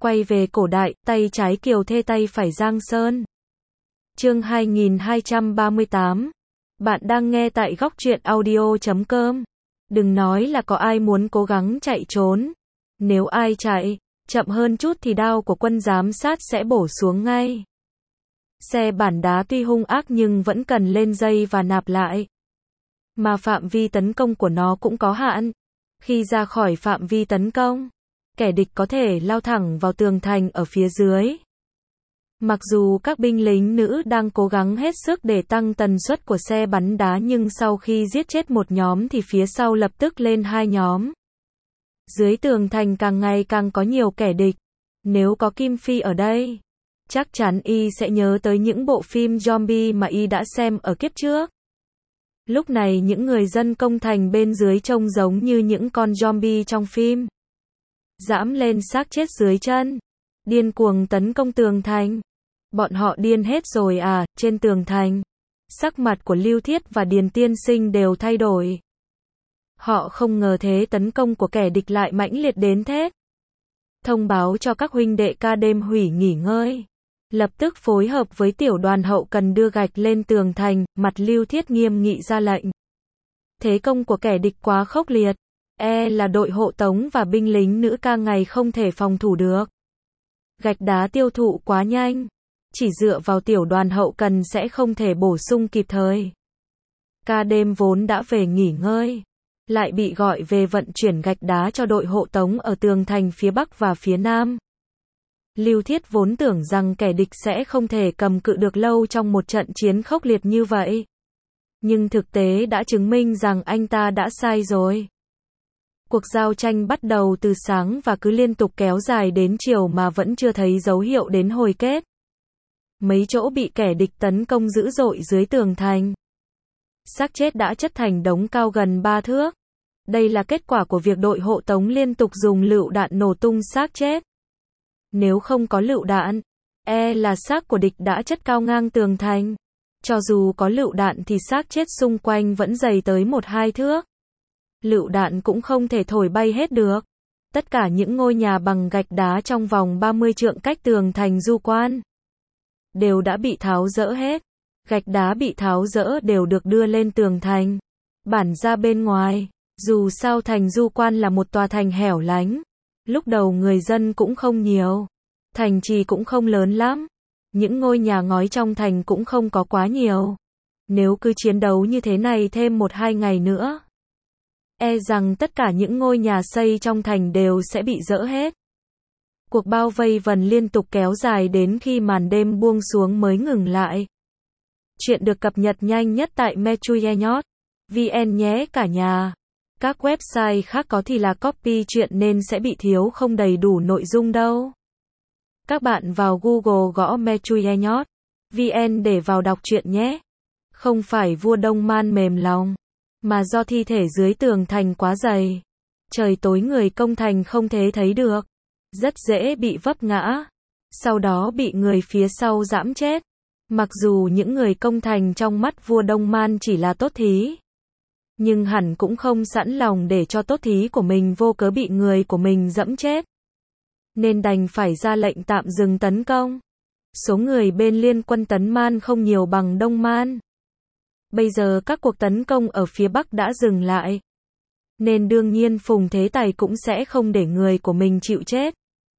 Quay về cổ đại, tay trái Kiều Thê tay phải Giang Sơn. Chương 2238. Bạn đang nghe tại góc truyện audio.com. Đừng nói là có ai muốn cố gắng chạy trốn. Nếu ai chạy chậm hơn chút thì đao của quân giám sát sẽ bổ xuống ngay. Xe bản đá tuy hung ác nhưng vẫn cần lên dây và nạp lại. Mà phạm vi tấn công của nó cũng có hạn. Khi ra khỏi phạm vi tấn công, kẻ địch có thể lao thẳng vào tường thành ở phía dưới. Mặc dù các binh lính nữ đang cố gắng hết sức để tăng tần suất của xe bắn đá nhưng sau khi giết chết một nhóm thì phía sau lập tức lên hai nhóm. Dưới tường thành càng ngày càng có nhiều kẻ địch. Nếu có Kim Phi ở đây, chắc chắn y sẽ nhớ tới những bộ phim zombie mà y đã xem ở kiếp trước. Lúc này những người dân công thành bên dưới trông giống như những con zombie trong phim. Dẫm lên xác chết dưới chân, điên cuồng tấn công tường thành. Bọn họ điên hết rồi à? Trên tường thành, sắc mặt của Lưu Thiết và Điền Tiên Sinh đều thay đổi. Họ không ngờ thế tấn công của kẻ địch lại mãnh liệt đến thế. Thông báo cho các huynh đệ ca đêm hủy nghỉ ngơi. Lập tức phối hợp với tiểu đoàn hậu cần đưa gạch lên tường thành, mặt Lưu Thiết nghiêm nghị ra lệnh. Thế công của kẻ địch quá khốc liệt. Là đội hộ tống và binh lính nữ ca ngày không thể phòng thủ được. Gạch đá tiêu thụ quá nhanh. Chỉ dựa vào tiểu đoàn hậu cần sẽ không thể bổ sung kịp thời. Ca đêm vốn đã về nghỉ ngơi, lại bị gọi về vận chuyển gạch đá cho đội hộ tống ở tường thành phía Bắc và phía Nam. Lưu Thiết vốn tưởng rằng kẻ địch sẽ không thể cầm cự được lâu trong một trận chiến khốc liệt như vậy. Nhưng thực tế đã chứng minh rằng anh ta đã sai rồi. Cuộc giao tranh bắt đầu từ sáng và cứ liên tục kéo dài đến chiều mà vẫn chưa thấy dấu hiệu đến hồi kết. Mấy chỗ bị kẻ địch tấn công dữ dội dưới tường thành. Xác chết đã chất thành đống cao gần 3 thước. Đây là kết quả của việc đội hộ tống liên tục dùng lựu đạn nổ tung xác chết. Nếu không có lựu đạn, là xác của địch đã chất cao ngang tường thành. Cho dù có lựu đạn thì xác chết xung quanh vẫn dày tới 1-2 thước. Lựu đạn cũng không thể thổi bay hết được. Tất cả những ngôi nhà bằng gạch đá trong vòng 30 trượng cách tường thành Du Quan đều đã bị tháo dỡ hết. Gạch đá bị tháo dỡ đều được đưa lên tường thành, bản ra bên ngoài. Dù sao thành Du Quan là một tòa thành hẻo lánh. Lúc đầu người dân cũng không nhiều. Thành trì cũng không lớn lắm. Những ngôi nhà ngói trong thành cũng không có quá nhiều. Nếu cứ chiến đấu như thế này thêm 1-2 ngày nữa, rằng tất cả những ngôi nhà xây trong thành đều sẽ bị dỡ hết. Cuộc bao vây vần liên tục kéo dài đến khi màn đêm buông xuống mới ngừng lại. Chuyện được cập nhật nhanh nhất tại metruyehnyot.vn nhé cả nhà. Các website khác có thì là copy chuyện nên sẽ bị thiếu không đầy đủ nội dung đâu. Các bạn vào Google gõ metruyehnyot.vn để vào đọc truyện nhé. Không phải vua Đông Man mềm lòng, mà do thi thể dưới tường thành quá dày. Trời tối người công thành không thể thấy được. Rất dễ bị vấp ngã. Sau đó bị người phía sau giẫm chết. Mặc dù những người công thành trong mắt vua Đông Man chỉ là tốt thí, nhưng hẳn cũng không sẵn lòng để cho tốt thí của mình vô cớ bị người của mình giẫm chết. Nên đành phải ra lệnh tạm dừng tấn công. Số người bên liên quân Tấn Man không nhiều bằng Đông Man. Bây giờ các cuộc tấn công ở phía Bắc đã dừng lại. Nên đương nhiên Phùng Thế Tài cũng sẽ không để người của mình chịu chết.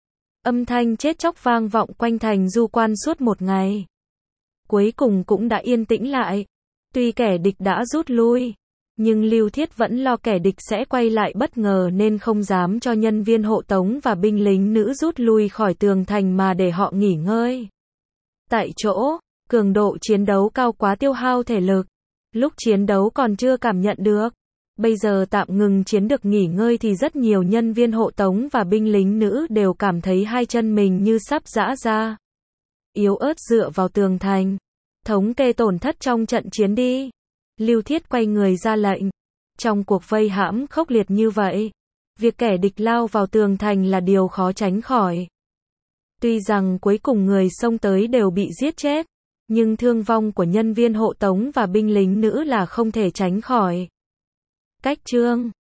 Âm thanh chết chóc vang vọng quanh thành Du Quan suốt một ngày. Cuối cùng cũng đã yên tĩnh lại. Tuy kẻ địch đã rút lui, nhưng Lưu Thiết vẫn lo kẻ địch sẽ quay lại bất ngờ nên không dám cho nhân viên hộ tống và binh lính nữ rút lui khỏi tường thành mà để họ nghỉ ngơi tại chỗ. Cường độ chiến đấu cao quá tiêu hao thể lực. Lúc chiến đấu còn chưa cảm nhận được. Bây giờ tạm ngừng chiến được nghỉ ngơi thì rất nhiều nhân viên hộ tống và binh lính nữ đều cảm thấy hai chân mình như sắp giã ra. Yếu ớt dựa vào tường thành. Thống kê tổn thất trong trận chiến đi. Lưu Thiết quay người ra lệnh. Trong cuộc vây hãm khốc liệt như vậy, việc kẻ địch lao vào tường thành là điều khó tránh khỏi. Tuy rằng cuối cùng người xông tới đều bị giết chết, nhưng thương vong của nhân viên hộ tống và binh lính nữ là không thể tránh khỏi. Cách chương